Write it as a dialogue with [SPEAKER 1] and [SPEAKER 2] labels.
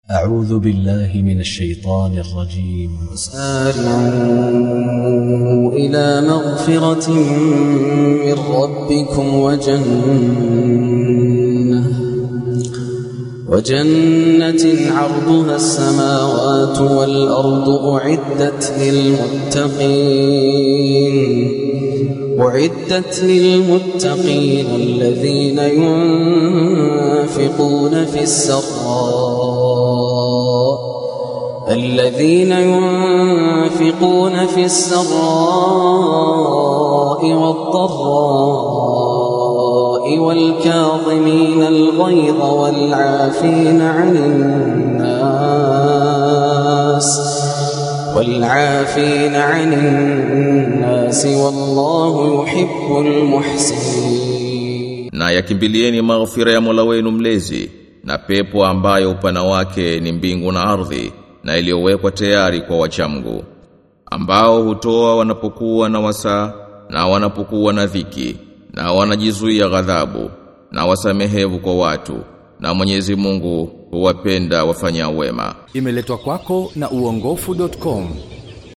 [SPEAKER 1] أعوذ بالله من الشيطان الرجيم.
[SPEAKER 2] سارعوا إلى مغفرة من ربكم وجنة عرضها السماوات والأرض أعدت للمتقين الذين ينفقون في السراء والضراء والكاظمين الغيظ والعافين عن الناس والله يحب المحسنين.
[SPEAKER 3] Na yakimbilieni maghfira ya Mola wenu mlezi na pepo ambayo upana wake ni mbingu na ardhi na iliyowekwa tayari kwa wachamgu, ambao hutoa wanapokuwa na wasaa na wanapokuwa na dhiki, na wanajizuia ghadhabu na wasamehevu kwa watu, na Mwenyezi Mungu huwapenda wafanya wema.
[SPEAKER 4] Imeletwa kwako na uongofu.com.